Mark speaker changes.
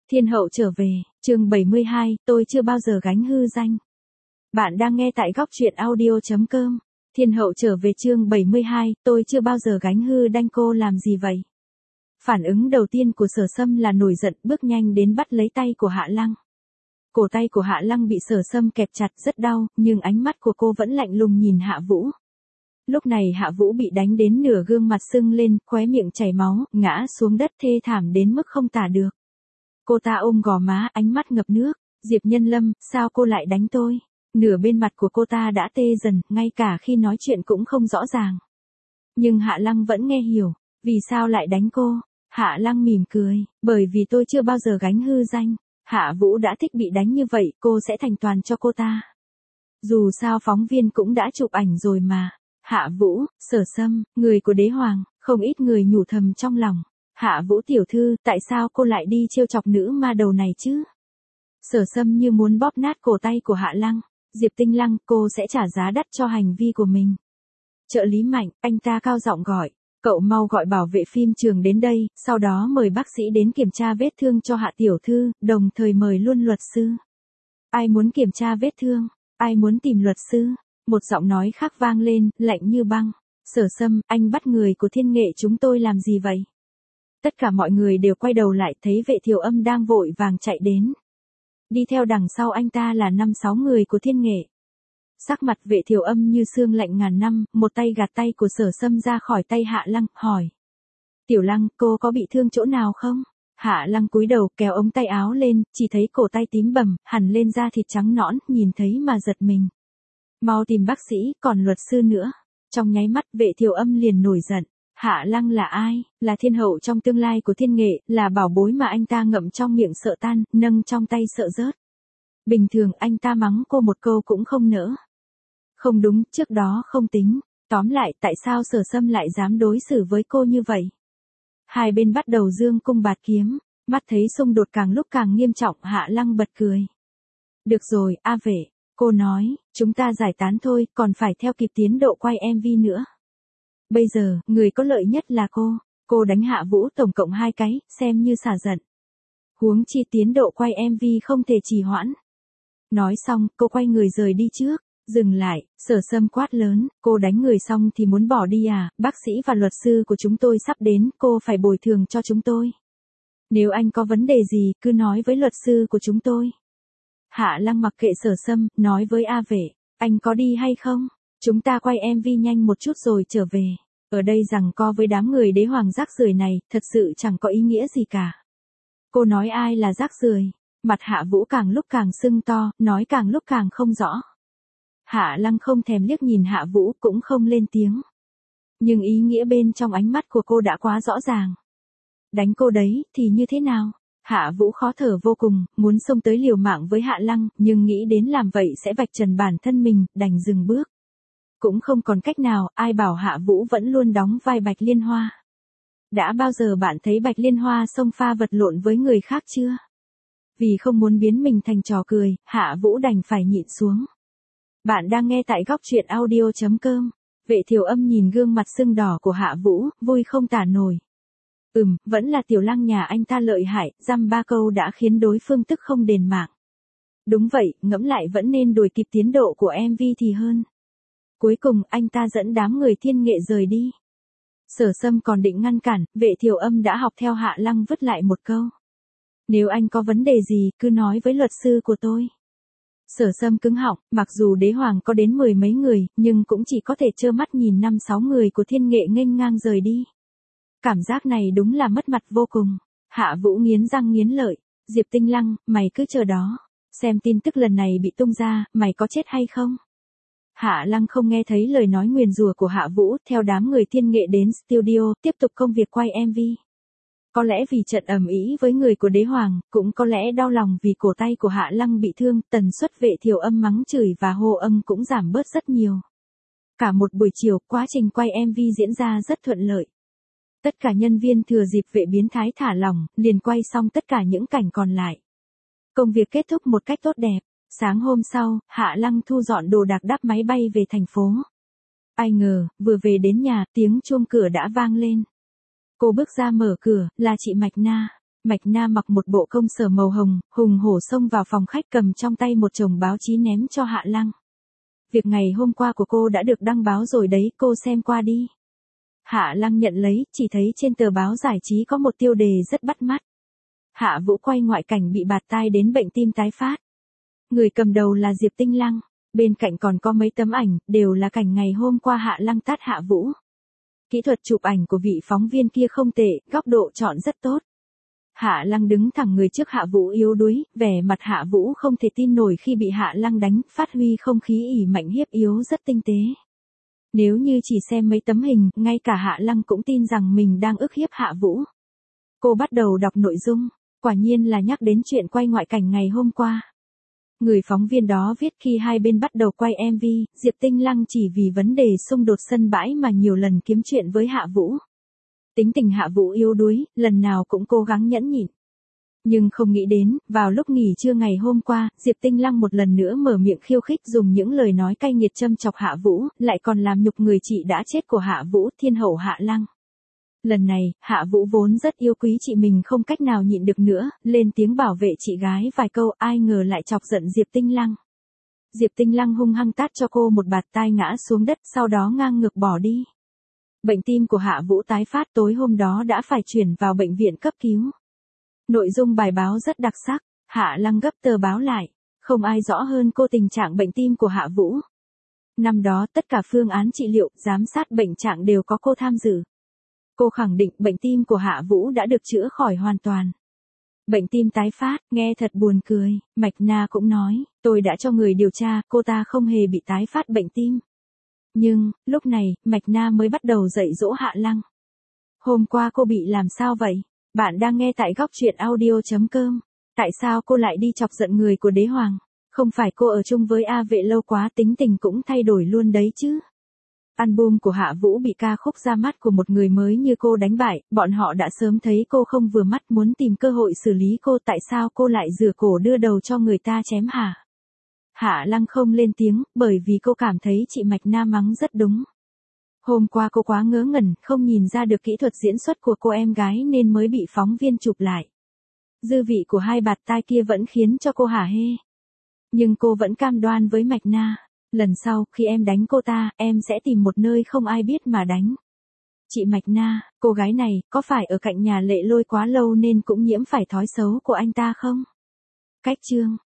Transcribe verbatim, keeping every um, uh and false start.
Speaker 1: Thiên hậu trở về, chương bảy mươi hai, tôi chưa bao giờ gánh hư danh. Bạn đang nghe tại góc truyện audio chấm com. Thiên hậu trở về chương bảy mươi hai, tôi chưa bao giờ gánh hư đanh cô làm gì vậy? Phản ứng đầu tiên của Sở Sâm là nổi giận, bước nhanh đến bắt lấy tay của Hạ Lăng. Cổ tay của Hạ Lăng bị Sở Sâm kẹp chặt rất đau, nhưng ánh mắt của cô vẫn lạnh lùng nhìn Hạ Vũ. Lúc này Hạ Vũ bị đánh đến nửa gương mặt sưng lên, khóe miệng chảy máu, ngã xuống đất thê thảm đến mức không tả được. Cô ta ôm gò má, ánh mắt ngập nước. Diệp Nhân Lâm, sao cô lại đánh tôi? Nửa bên mặt của cô ta đã tê dần, ngay cả khi nói chuyện cũng không rõ ràng. Nhưng Hạ Lăng vẫn nghe hiểu. Vì sao lại đánh cô? Hạ Lăng mỉm cười, bởi vì tôi chưa bao giờ gánh hư danh. Hạ Vũ đã thích bị đánh như vậy, cô sẽ thành toàn cho cô ta. Dù sao phóng viên cũng đã chụp ảnh rồi mà. Hạ Vũ, Sở Sâm, người của đế hoàng, không ít người nhủ thầm trong lòng. Hạ Vũ tiểu thư, tại sao cô lại đi trêu chọc nữ ma đầu này chứ? Sở Sâm như muốn bóp nát cổ tay của Hạ Lăng. Diệp Tinh Lăng, cô sẽ trả giá đắt cho hành vi của mình. Trợ lý Mạnh, anh ta cao giọng gọi. Cậu mau gọi bảo vệ phim trường đến đây, sau đó mời bác sĩ đến kiểm tra vết thương cho Hạ tiểu thư, đồng thời mời luôn luật sư. Ai muốn kiểm tra vết thương? Ai muốn tìm luật sư? Một giọng nói khác vang lên, lạnh như băng. Sở Sâm, anh bắt người của Thiên Nghệ chúng tôi làm gì vậy? Tất cả mọi người đều quay đầu lại, thấy Vệ Thiều Âm đang vội vàng chạy đến. Đi theo đằng sau anh ta là năm sáu người của Thiên Nghệ. Sắc mặt Vệ Thiều Âm như xương lạnh ngàn năm, một tay gạt tay của Sở Sâm ra khỏi tay Hạ Lăng, hỏi. Tiểu Lăng, cô có bị thương chỗ nào không? Hạ Lăng cúi đầu kéo ống tay áo lên, chỉ thấy cổ tay tím bầm, hằn lên da thịt trắng nõn, nhìn thấy mà giật mình. Mau tìm bác sĩ, còn luật sư nữa. Trong nháy mắt Vệ Thiều Âm liền nổi giận. Hạ Lăng là ai? Là thiên hậu trong tương lai của Thiên Nghệ, là bảo bối mà anh ta ngậm trong miệng sợ tan, nâng trong tay sợ rớt. Bình thường anh ta mắng cô một câu cũng không nỡ. Không đúng, trước đó không tính. Tóm lại, tại sao Sở Sâm lại dám đối xử với cô như vậy? Hai bên bắt đầu dương cung bạt kiếm, mắt thấy xung đột càng lúc càng nghiêm trọng, Hạ Lăng bật cười. Được rồi, A Vệ, cô nói, chúng ta giải tán thôi, còn phải theo kịp tiến độ quay em vê nữa. Bây giờ, người có lợi nhất là cô. Cô đánh Hạ Vũ tổng cộng hai cái, xem như xả giận. Huống chi tiến độ quay em vê không thể trì hoãn. Nói xong, cô quay người rời đi trước. Dừng lại, Sở Sâm quát lớn, cô đánh người xong thì muốn bỏ đi à? Bác sĩ và luật sư của chúng tôi sắp đến, cô phải bồi thường cho chúng tôi. Nếu anh có vấn đề gì, cứ nói với luật sư của chúng tôi. Hạ Lăng mặc kệ Sở Sâm, nói với A Vệ, anh có đi hay không? Chúng ta quay em vê nhanh một chút rồi trở về. Ở đây giằng co với đám người đế hoàng rác rưởi này, thật sự chẳng có ý nghĩa gì cả. Cô nói ai là rác rưởi? Mặt Hạ Vũ càng lúc càng sưng to, nói càng lúc càng không rõ. Hạ Lăng không thèm liếc nhìn Hạ Vũ, cũng không lên tiếng. Nhưng ý nghĩa bên trong ánh mắt của cô đã quá rõ ràng. Đánh cô đấy, thì như thế nào? Hạ Vũ khó thở vô cùng, muốn xông tới liều mạng với Hạ Lăng, nhưng nghĩ đến làm vậy sẽ vạch trần bản thân mình, đành dừng bước. Cũng không còn cách nào, ai bảo Hạ Vũ vẫn luôn đóng vai Bạch Liên Hoa. Đã bao giờ bạn thấy Bạch Liên Hoa xông pha vật lộn với người khác chưa? Vì không muốn biến mình thành trò cười, Hạ Vũ đành phải nhịn xuống. Bạn đang nghe tại góc truyện audio chấm com. Vệ Thiều Âm nhìn gương mặt sưng đỏ của Hạ Vũ, vui không tả nổi. Ừm, vẫn là Tiểu Lăng nhà anh ta lợi hại, dăm ba câu đã khiến đối phương tức không đền mạng. Đúng vậy, ngẫm lại vẫn nên đuổi kịp tiến độ của em vê thì hơn. Cuối cùng anh ta dẫn đám người Thiên Nghệ rời đi. Sở Sâm còn định ngăn cản, Vệ Thiều Âm đã học theo Hạ Lăng vứt lại một câu. Nếu anh có vấn đề gì, cứ nói với luật sư của tôi. Sở Sâm cứng họng, mặc dù đế hoàng có đến mười mấy người, nhưng cũng chỉ có thể trơ mắt nhìn năm sáu người của Thiên Nghệ nghênh ngang rời đi. Cảm giác này đúng là mất mặt vô cùng. Hạ Vũ nghiến răng nghiến lợi. Diệp Tinh Lăng, mày cứ chờ đó. Xem tin tức lần này bị tung ra, mày có chết hay không? Hạ Lăng không nghe thấy lời nói nguyền rủa của Hạ Vũ, theo đám người Thiên Nghệ đến studio, tiếp tục công việc quay em vê. Có lẽ vì trận ầm ĩ với người của đế hoàng, cũng có lẽ đau lòng vì cổ tay của Hạ Lăng bị thương, tần suất Vệ Thiều Âm mắng chửi và hô âm cũng giảm bớt rất nhiều. Cả một buổi chiều, quá trình quay em vê diễn ra rất thuận lợi. Tất cả nhân viên thừa dịp Vệ biến thái thả lỏng, liền quay xong tất cả những cảnh còn lại. Công việc kết thúc một cách tốt đẹp. Sáng hôm sau, Hạ Lăng thu dọn đồ đạc đáp máy bay về thành phố. Ai ngờ, vừa về đến nhà, tiếng chuông cửa đã vang lên. Cô bước ra mở cửa, là chị Mạch Na. Mạch Na mặc một bộ công sở màu hồng, hùng hổ xông vào phòng khách cầm trong tay một chồng báo chí ném cho Hạ Lăng. Việc ngày hôm qua của cô đã được đăng báo rồi đấy, cô xem qua đi. Hạ Lăng nhận lấy, chỉ thấy trên tờ báo giải trí có một tiêu đề rất bắt mắt. Hạ Vũ quay ngoại cảnh bị bạt tai đến bệnh tim tái phát. Người cầm đầu là Diệp Tinh Lăng, bên cạnh còn có mấy tấm ảnh, đều là cảnh ngày hôm qua Hạ Lăng tát Hạ Vũ. Kỹ thuật chụp ảnh của vị phóng viên kia không tệ, góc độ chọn rất tốt. Hạ Lăng đứng thẳng người trước Hạ Vũ yếu đuối, vẻ mặt Hạ Vũ không thể tin nổi khi bị Hạ Lăng đánh, phát huy không khí ỉ mạnh hiếp yếu rất tinh tế. Nếu như chỉ xem mấy tấm hình, ngay cả Hạ Lăng cũng tin rằng mình đang ức hiếp Hạ Vũ. Cô bắt đầu đọc nội dung, quả nhiên là nhắc đến chuyện quay ngoại cảnh ngày hôm qua. Người phóng viên đó viết khi hai bên bắt đầu quay em vê, Diệp Tinh Lăng chỉ vì vấn đề xung đột sân bãi mà nhiều lần kiếm chuyện với Hạ Vũ. Tính tình Hạ Vũ yếu đuối, lần nào cũng cố gắng nhẫn nhịn. Nhưng không nghĩ đến, vào lúc nghỉ trưa ngày hôm qua, Diệp Tinh Lăng một lần nữa mở miệng khiêu khích dùng những lời nói cay nghiệt châm chọc Hạ Vũ, lại còn làm nhục người chị đã chết của Hạ Vũ, thiên hậu Hạ Lăng. Lần này, Hạ Vũ vốn rất yêu quý chị mình không cách nào nhịn được nữa, lên tiếng bảo vệ chị gái vài câu, ai ngờ lại chọc giận Diệp Tinh Lăng. Diệp Tinh Lăng hung hăng tát cho cô một bạt tai ngã xuống đất, sau đó ngang ngược bỏ đi. Bệnh tim của Hạ Vũ tái phát, tối hôm đó đã phải chuyển vào bệnh viện cấp cứu. Nội dung bài báo rất đặc sắc, Hạ Lăng gấp tờ báo lại, không ai rõ hơn cô tình trạng bệnh tim của Hạ Vũ. Năm đó tất cả phương án trị liệu, giám sát bệnh trạng đều có cô tham dự. Cô khẳng định bệnh tim của Hạ Vũ đã được chữa khỏi hoàn toàn. Bệnh tim tái phát, nghe thật buồn cười, Mạch Na cũng nói, tôi đã cho người điều tra, cô ta không hề bị tái phát bệnh tim. Nhưng, lúc này, Mạch Na mới bắt đầu dạy dỗ Hạ Lăng. Hôm qua cô bị làm sao vậy? Bạn đang nghe tại góc truyện audio chấm com. Tại sao cô lại đi chọc giận người của đế hoàng? Không phải cô ở chung với A Vệ lâu quá tính tình cũng thay đổi luôn đấy chứ? Album của Hạ Vũ bị ca khúc ra mắt của một người mới như cô đánh bại, bọn họ đã sớm thấy cô không vừa mắt muốn tìm cơ hội xử lý cô, tại sao cô lại rửa cổ đưa đầu cho người ta chém hả? Hạ Lăng không lên tiếng, bởi vì cô cảm thấy chị Mạch Na mắng rất đúng. Hôm qua cô quá ngớ ngẩn, không nhìn ra được kỹ thuật diễn xuất của cô em gái nên mới bị phóng viên chụp lại. Dư vị của hai bạt tai kia vẫn khiến cho cô hả hê. Nhưng cô vẫn cam đoan với Mạch Na, lần sau khi em đánh cô ta, em sẽ tìm một nơi không ai biết mà đánh. Chị Mạch Na, cô gái này, có phải ở cạnh nhà Lệ Lôi quá lâu nên cũng nhiễm phải thói xấu của anh ta không? Cách chương